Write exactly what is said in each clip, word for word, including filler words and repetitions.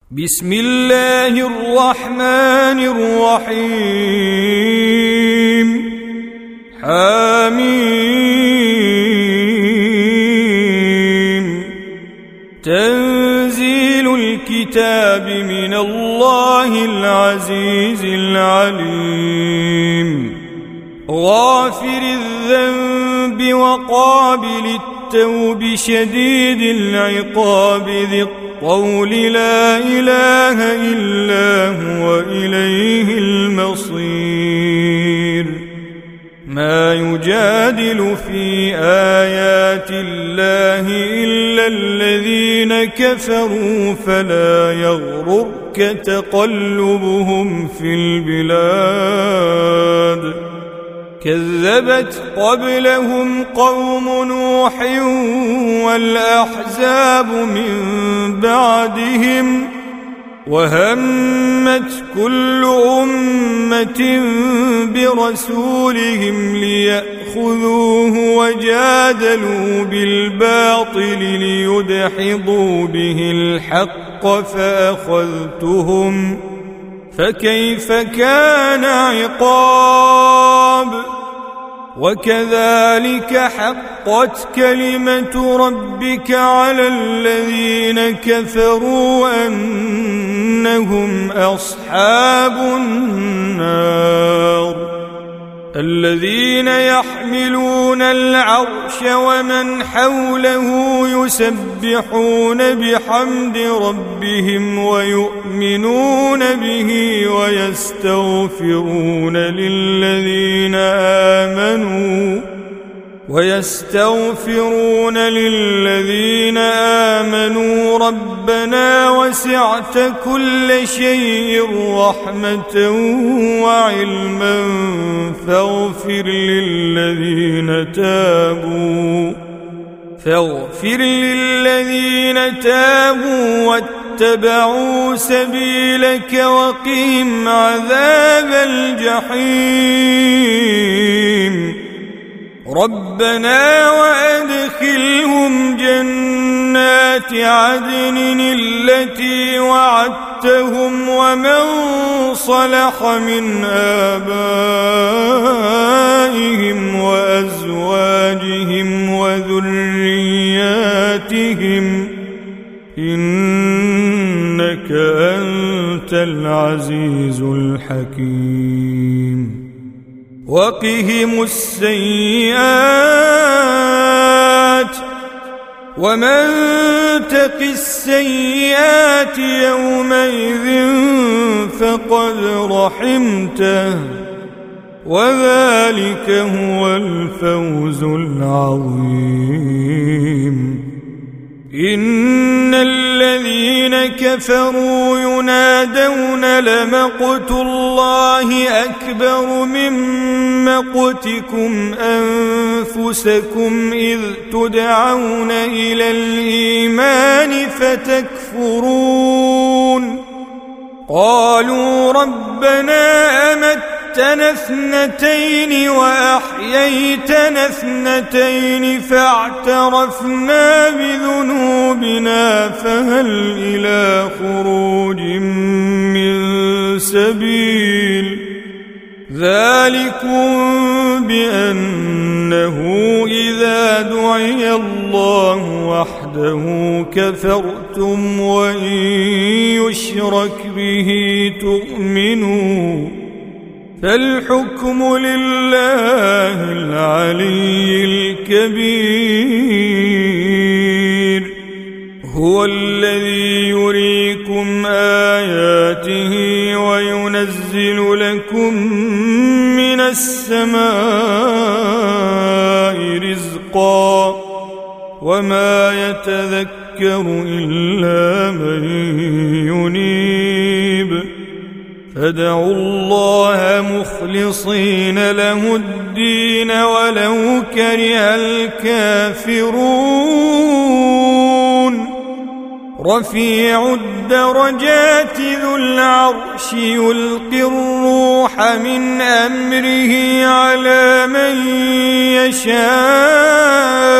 بسم الله الرحمن الرحيم حميم تنزيل الكتاب من الله العزيز العليم غافر الذنب وقابل التوب شديد العقاب ذي الطول لا إله إلا هو إليه المصير ما يجادل في آيات الله إلا الذين كفروا فلا يغررك تقلبهم في البلاد كذبت قبلهم قوم نوح والأحزاب من بعدهم وهمت كل أمة برسولهم ليأخذوه وجادلوا بالباطل ليدحضوا به الحق فأخذتهم فكيف كان عقاب وكذلك حقت كلمة ربك على الذين كفروا أنهم أصحاب النار الذين يحملون العرش ومن حوله يسبحون بحمد ربهم ويؤمنون به ويستغفرون للذين آمنوا ويستغفرون للذين آمنوا ربنا وسعت كل شيء رحمة وعلما فاغفر للذين تابوا فاغفر للذين تابوا واتبعوا سبيلك وقهم عذاب الجحيم ربنا وأدخلهم جنات عدن التي وعدتهم ومن صلح من آبائهم وأزواجهم وذرياتهم إنك أنت العزيز الحكيم وقهم السيئات ومن تق السيئات يومئذ فقد رحمته وذلك هو الفوز العظيم إن الذين كفروا ينادون لمقت الله أكبر من مقتكم أنفسكم إذ تدعون إلى الإيمان فتكفرون قالوا ربنا أمتنا اثنتين وأحييتنا اثنتين فاعترفنا بذنوبنا فهل إلى خروج من سبيل ذلكم بأنه إذا دعي الله وحده كفرتم وإن يشرك به تؤمنوا فالحكم لله العلي الكبير هو الذي يريكم آياته وينزل لكم من السماء رزقا وما يتذكر إلا من ينيب فادعوا الله مخلصين له الدين ولو كره الكافرون رفيع الدرجات ذو العرش يلقي الروح من أمره على من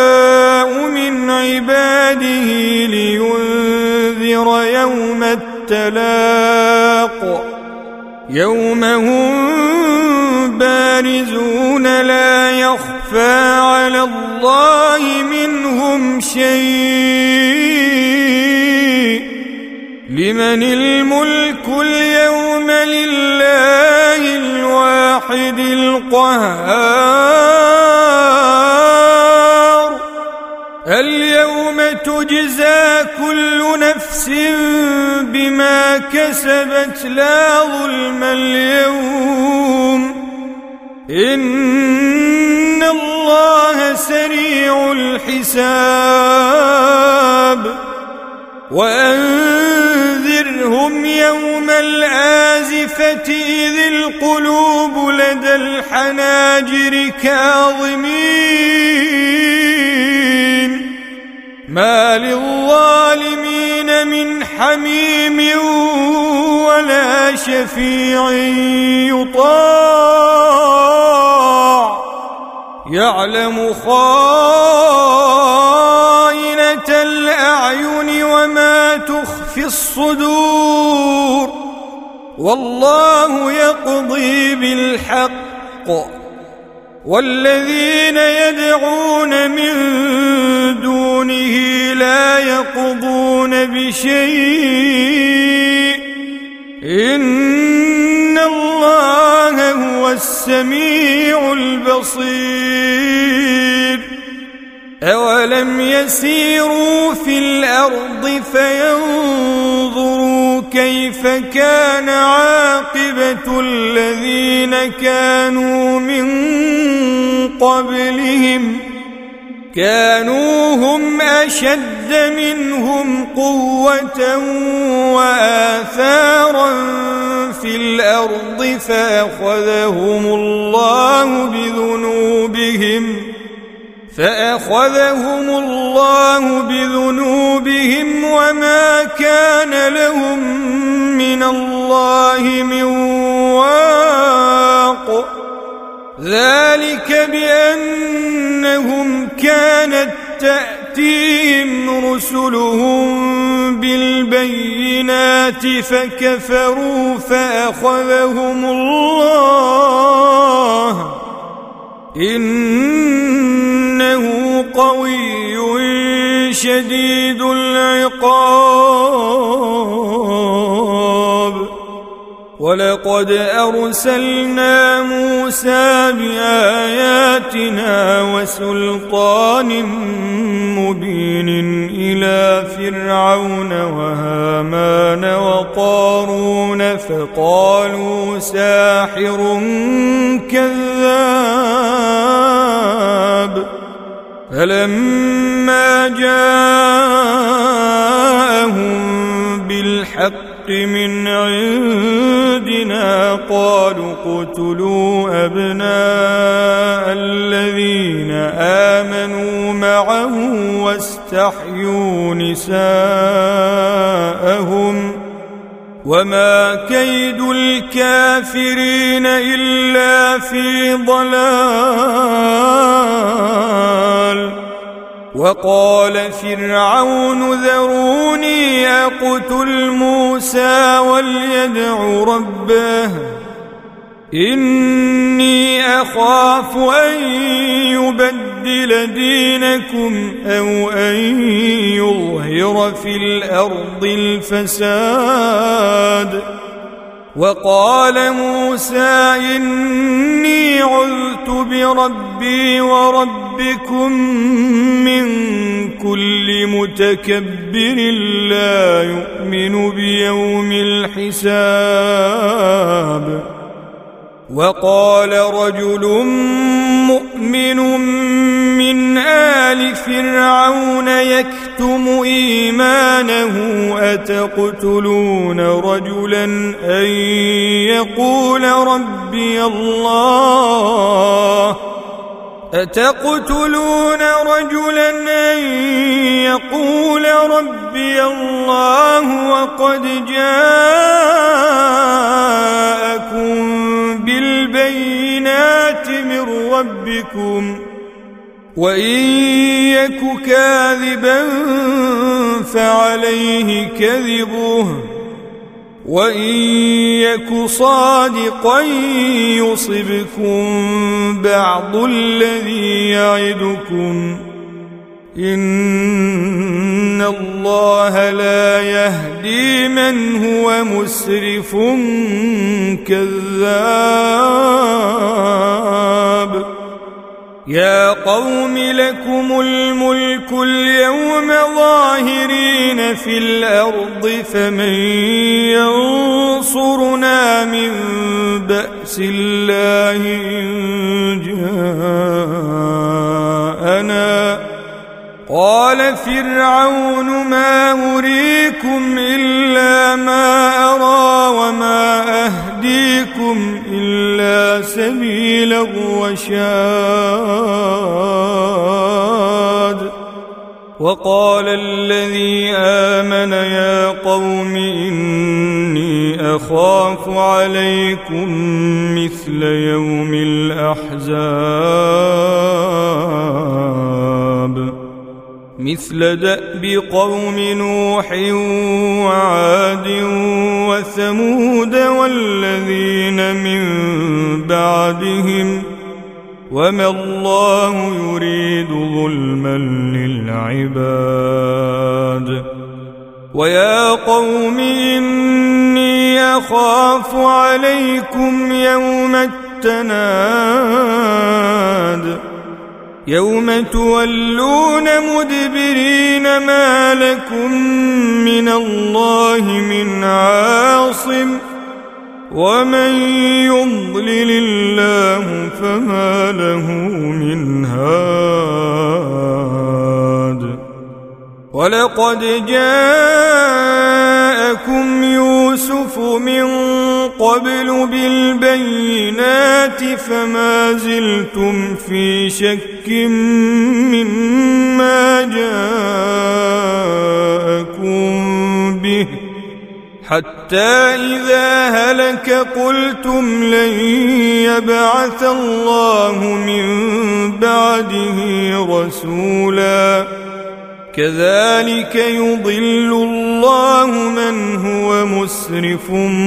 يشاء من عباده لينذر يوم التغابن التلاق يوم هم بارزون لا يخفى على الله منهم شيء لمن الملك اليوم لله الواحد القهار اليوم تجزى كل نفس بما كسبت لا ظلم اليوم إن الله سريع الحساب وأنذرهم يوم الآزفة إذ القلوب لدى الحناجر كاظمين ما للظالمين من حميم ولا شفيع يطاع يعلم خائنة الأعين وما تخفي الصدور والله يقضي بالحق والذين يدعون من دونه لا يقضون بشيء إن الله هو السميع البصير أولم يسيروا في الأرض فينظروا كيف كان عاقبة الذين كانوا من قبلهم كانوا هم أشد منهم قوة وآثارا في الأرض فأخذهم الله بذنوبهم فأخذهم الله بذنوبهم وما كان لهم من الله من واق ذلك بأنهم كانت تأتيهم رسلهم بالبينات فكفروا فأخذهم الله إنه قوي شديد العقاب ولقد أرسلنا موسى بآياتنا وسلطان مبين إلى فرعون وهامان وقارون فقالوا ساحر كذاب فلما جاءهم بالحق من عندنا قالوا اقتلوا أبناء الذين آمنوا معه واستحيوا نساءهم وما كيد الكافرين إلا في ضلال وقال فرعون ذروني أقتل موسى وليدع ربه إني أخاف أن يبدل دينكم أو أن يظهر في الأرض الفساد وقال موسى إني عذت بربي وربكم من كل متكبر لا يؤمن بيوم الحساب وقال رجل مؤمن من آل فرعون يكتم إيمانه أتقتلون رجلا أن يقول ربي الله أتقتلون رجلا أن يقول ربي الله وقد جاءكم بالبينات من ربكم وإن يك كاذبا فعليه كذبه وإن يك صادقا يصبكم بعض الذي يعدكم إن الله لا يهدي من هو مسرف كذاب يا قوم لكم الملك اليوم ظاهرين في الأرض فمن ينصرنا من بأس الله إن جاءنا قال فرعون ما أريكم إلا ما أرى وما أهديكم إلا سبيل الرشاد وقال الذي آمن يا قوم إني أخاف عليكم مثل يوم الأحزاب مثل دأب قوم نوح وعاد وثمود والذين من بعدهم وما الله يريد ظلما للعباد ويا قوم إني أخاف عليكم يوم التناد يوم تولون مدبرين ما لكم من الله من عاصم ومن يضلل الله فما له من هاد ولقد جاءكم يوسف من قبل بالبينات فما زلتم في شك مما جاءكم به حتى إذا هلك قلتم لن يبعث الله من بعده رسولا كذلك يضل الله من هو مسرف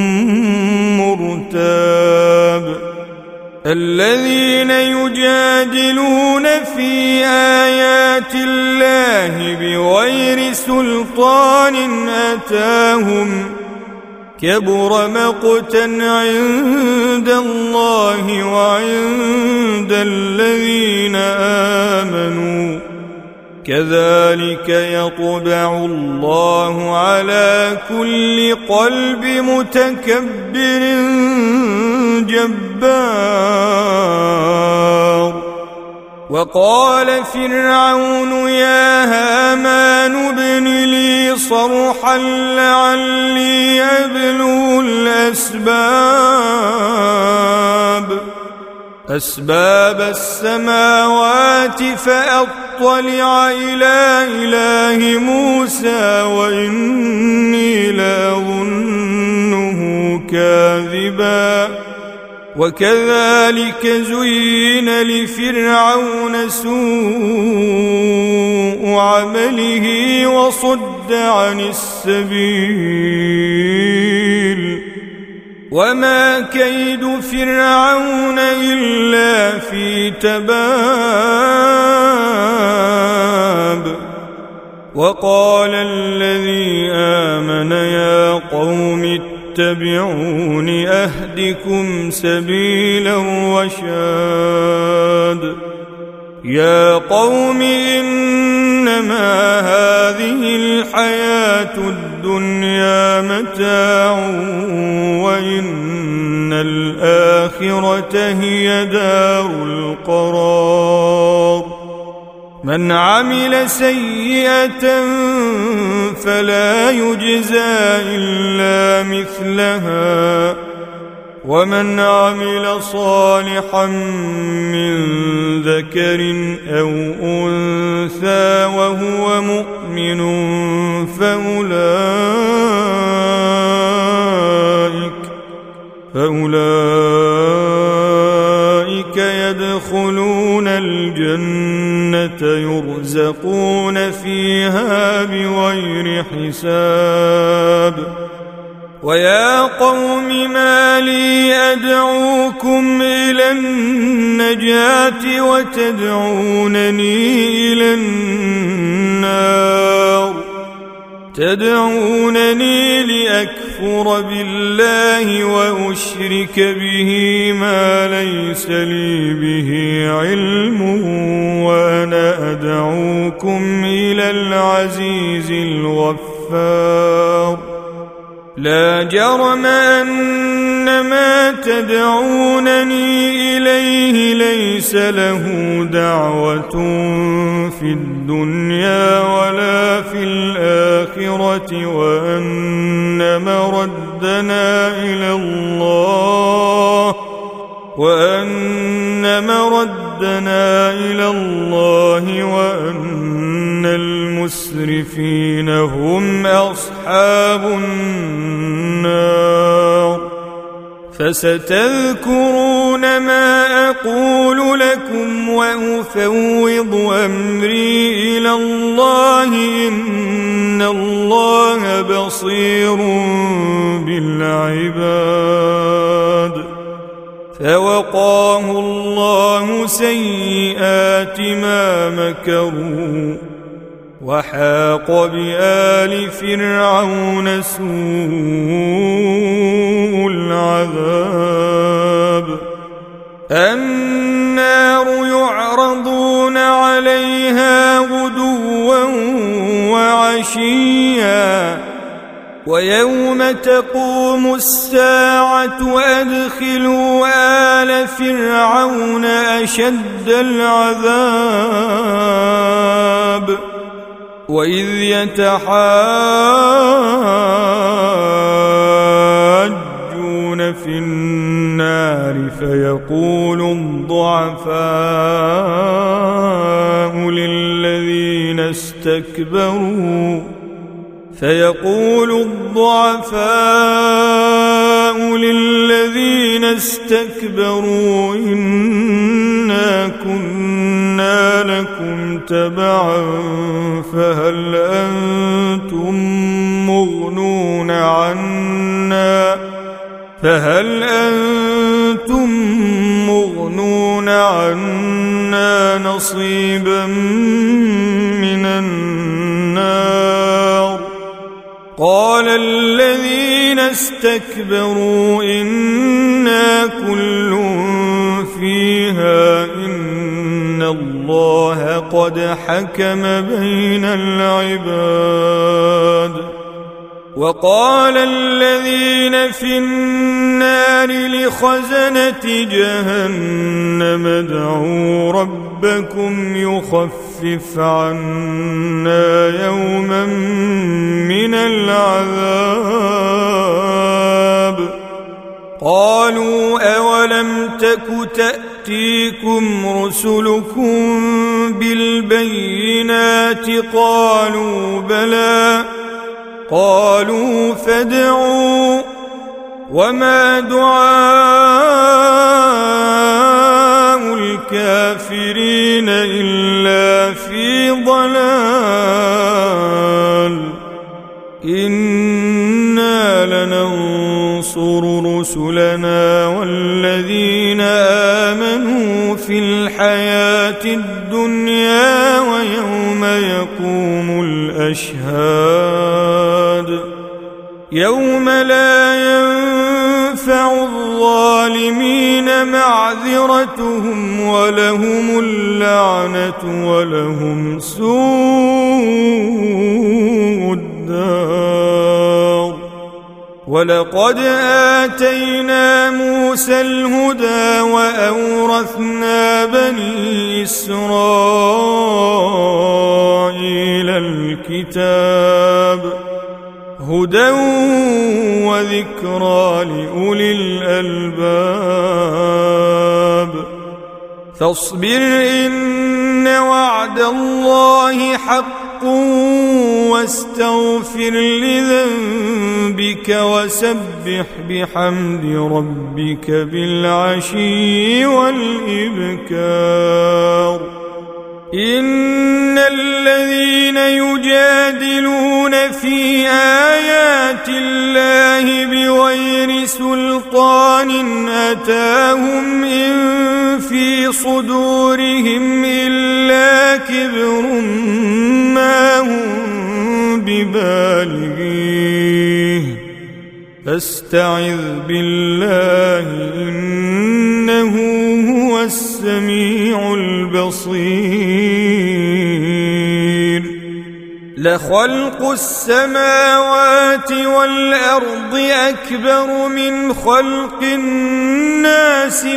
مرتاب الذين يجادلون في آيات الله بغير سلطان أتاهم كبر مقتا عند الله وعند الذين آمنوا كذلك يطبع الله على كل قلب متكبر جبار وقال فرعون يا هامان ابن لي صرحا لعلي أبلغ الأسباب أسباب السماوات فأطلع إلى إله موسى وإني لأظنه كاذبا وكذلك زين لفرعون سوء عمله وصد عن السبيل وما كيد فرعون إلا في تباب وقال الذي آمن يا قوم اتبعون أهدكم سبيل الرشاد يا قوم إنما هذه الحياة الدنيا متاع وإن الآخرة هي دار القرار من عمل سيئة فلا يجزى إلا مثلها ومن عمل صالحا من ذكر أو أنثى وهو مؤمن فأولئك فأولئك يدخلون الجنة يرزقون فيها بغير حساب ويا قوم ما لي أدعوكم إلى النجاة وتدعونني إلى النار تدعونني لأكفر بالله وأشرك به ما ليس لي به علم وأنا أدعوكم إلى العزيز الغفار لا جرم أن ما تدعونني إليه ليس له دعوة في الدنيا ولا في الآخرة وأن مردنا إلى الله وأن مردنا إلى الله وأن المسرفين هم أصحاب النار فستذكرون ما أقول لكم وأفوض أمري إلى الله إن الله بصير بالعباد فوقاه الله سيئات ما مكروا وحاق بآل فرعون سوء العذاب النار يعرضون عليها غدوا وعشيا ويوم تقوم الساعة أدخلوا آل فرعون أشد العذاب وإذ يتحاجون في النار فيقول الضعفاء للذين استكبروا فيقول الضعفاء للذين استكبروا إنا كنا لكم تبعا فهل أنتم مغنون عنا فهل أنتم مغنون عنا نصيبا من النار قال الذين استكبروا إنا كل فيها إن الله قد حكم بين العباد وقال الذين في النار لخزنة جهنم ادعوا ربكم يخفف عنا يوما من العذاب قالوا أولم تك تأتيكم رسلكم بالبينات قالوا بلى قالوا فادعوا وما دعاء الكافرين إلا في ضلال إنا لننصر رسلنا والذين آمنوا في الحياة الدنيا ويوم يقوم الأشهاد يوم لا ينفع الظالمين معذرتهم ولهم اللعنة ولهم سوء الدار ولقد آتينا موسى الهدى وأورثنا بني إسرائيل الكتاب هدى وذكرى لأولي الألباب فاصبر إن وعد الله حق واستغفر لذنبك وسبح بحمد ربك بالعشي والإبكار إن الذين يجادلون في آيات الله بغير سلطان أتاهم إن في صدورهم إلا كبر ما هم ببالغيه فاستعذ بالله إنه هو السميع البصير لخلق السماوات والأرض أكبر من خلق الناس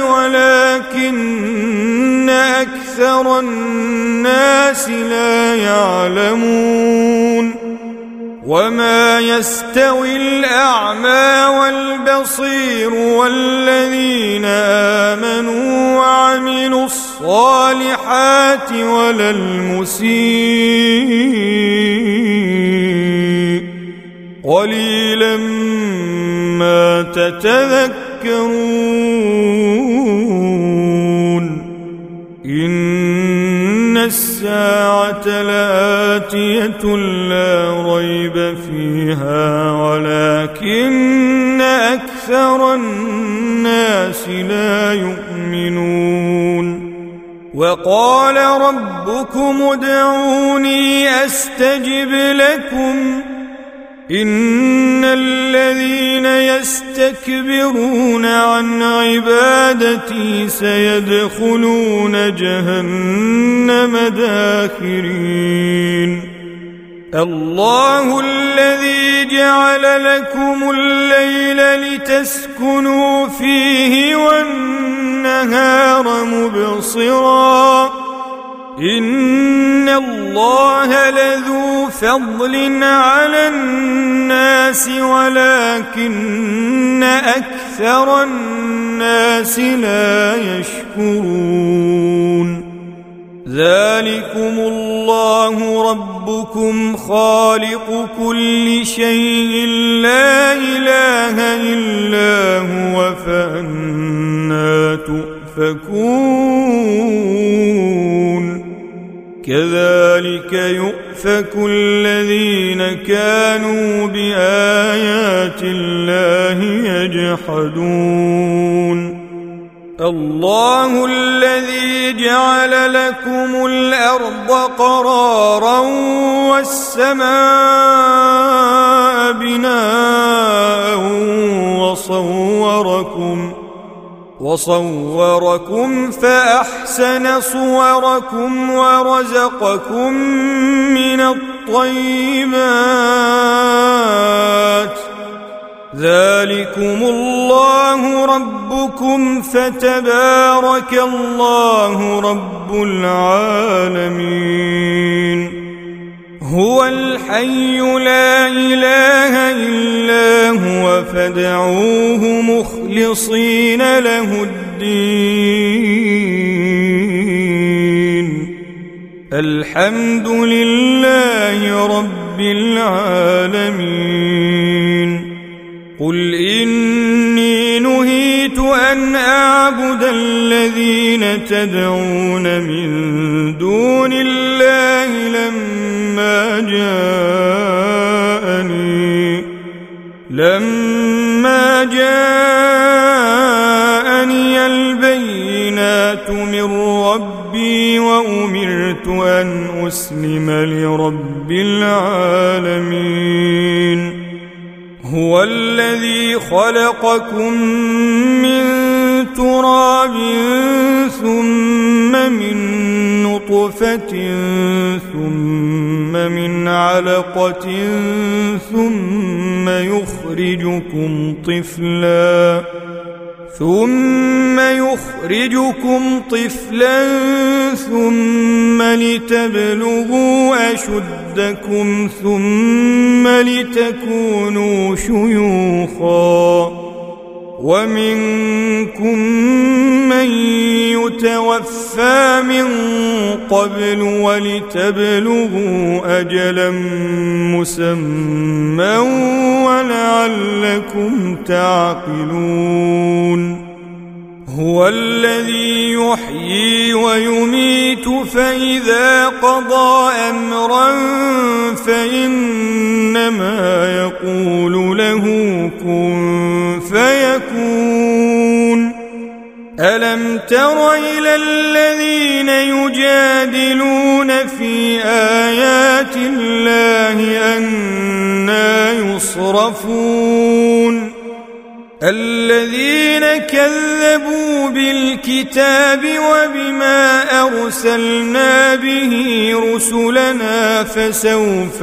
ولكن أكثر الناس لا يعلمون وما يستوي الأعمى والبصير والذين آمنوا وعملوا الصالحات ولا المسيء قليلا ما تتذكرون إن الساعة لآتية لا ريب فيها ولكن أكثر الناس لا يؤمنون وقال ربكم ادعوني أستجب لكم إن الذين يستكبرون عن عبادتي سيدخلون جهنم داخرين الله الذي جعل لكم الليل لتسكنوا فيه والنهار مبصرا إن الله لذو فضل على الناس ولكن أكثر الناس لا يشكرون ذلكم الله ربكم خالق كل شيء لا إله إلا هو فأنى تؤفكون كذلك يؤفك الذين كانوا بآيات الله يجحدون الله الذي جعل لكم الأرض قرارا والسماء بناء وصوركم وصوركم فأحسن صوركم ورزقكم من الطيبات ذلكم الله ربكم فتبارك الله رب العالمين هو الحي لا إله إلا هو فادعوه مخلصين له الدين الحمد لله رب العالمين قل إني نهيت أن أعبد الذين تدعون من دون الله لما جاءني لما جاءني البينات من ربي وأمرت أن أسلم لرب العالمين هو الذي خلقكم من تراب ثم من نطفة ثم من علقة ثم يخرجكم طفلا ثم يخرجكم طفلا ثم لتبلغوا أشدكم ثم لتكونوا شيوخا ومنكم من يتوفى من قبل ولتبلغوا أجلا مسمى ولعلكم تعقلون هو الذي يحيي ويميت فإذا قضى أمرا فإنما يقول له كن فيكون ألم تر إلى الذين يجادلون في آيات الله أنى يصرفون الذين كذبوا بالكتاب وبما أرسلنا به رسلنا فسوف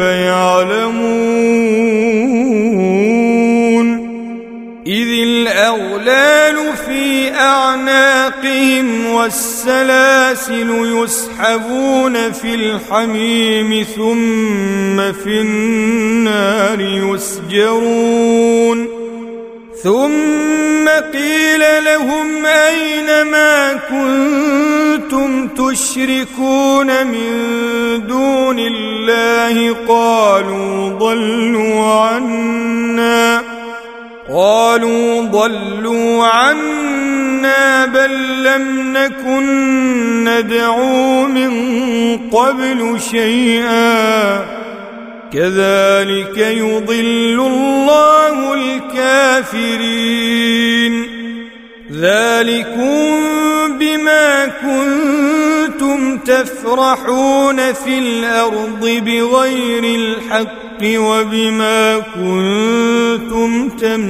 يعلمون إذ الأغلال في أعناقهم والسلاسل يسحبون في الحميم ثم في النار يسجرون ثم قيل لهم أين ما كنتم تشركون من دون الله قالوا ضلوا عنا قالوا ضلوا عنا بل لم نكن ندعو من قبل شيئا كذلك يضل الله الكافرين ذلكم بما كنتم تفرحون في الأرض بغير الحق وبما كنتم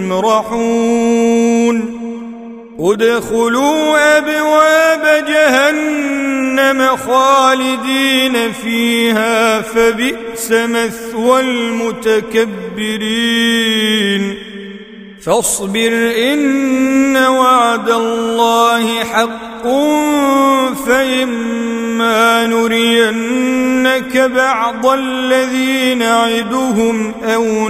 تمرحون ادخلوا أبواب جهنم خالدين فيها فبئس مثوى المتكبرين فاصبر إن وعد الله حق فإما نرينك بعض الذي نعدهم أو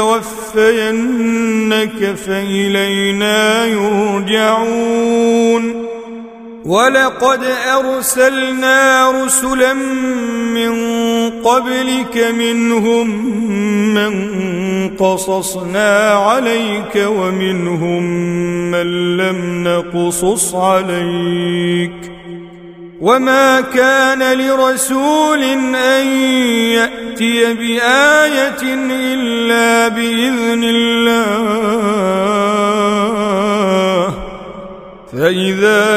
نتوفينك فإلينا يرجعون ولقد أرسلنا رسلا من قبلك منهم من قصصنا عليك ومنهم من لم نقصص عليك وما كان لرسول أن يأتي بآية إلا بإذن الله فإذا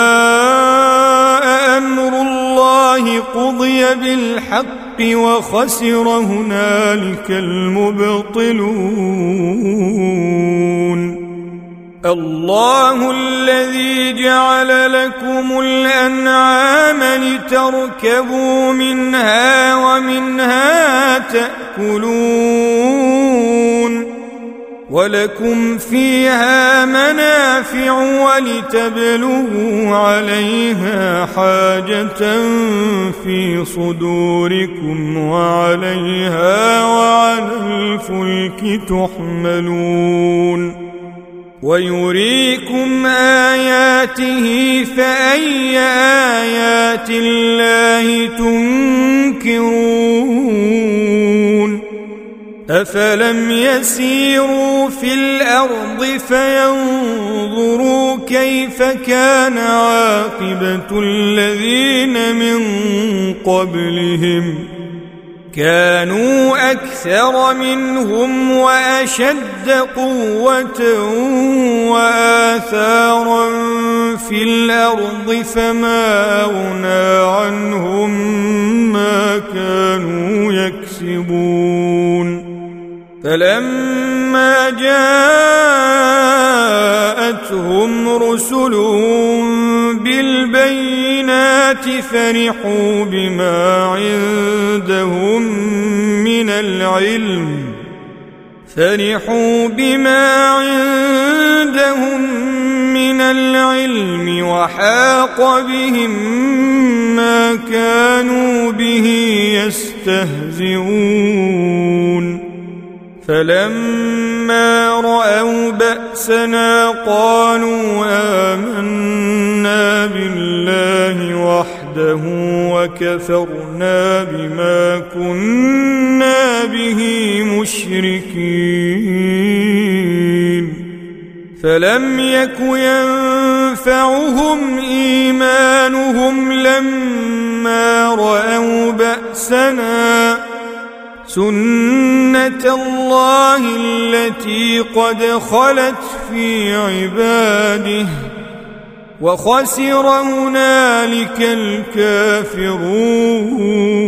جاء أمر الله قضي بالحق وخسر هنالك المبطلون الله الذي جعل لكم الأنعام لتركبوا منها ومنها تأكلون ولكم فيها منافع ولتبلغوا عليها حاجة في صدوركم وعليها وعلى الفلك تحملون ويريكم آياته فأي آيات الله تنكرون أفلم يسيروا في الأرض فينظروا كيف كان عاقبة الذين من قبلهم كانوا أكثر منهم وأشد قوة وآثارا في الأرض فما أغنى عنهم ما كانوا يكسبون فلما جاءتهم رسلهم بالبينات فرحوا بما عندهم من العلم فرحوا بما عندهم من العلم وحاق بهم ما كانوا به يستهزئون فلما رأوا بأسنا قالوا آمنا بالله وحده وكفرنا بما كنا به مشركين فلم يك ينفعهم إيمانهم لما رأوا بأسنا سنة الله التي قد خلت في عباده وخسر هنالك الكافرون.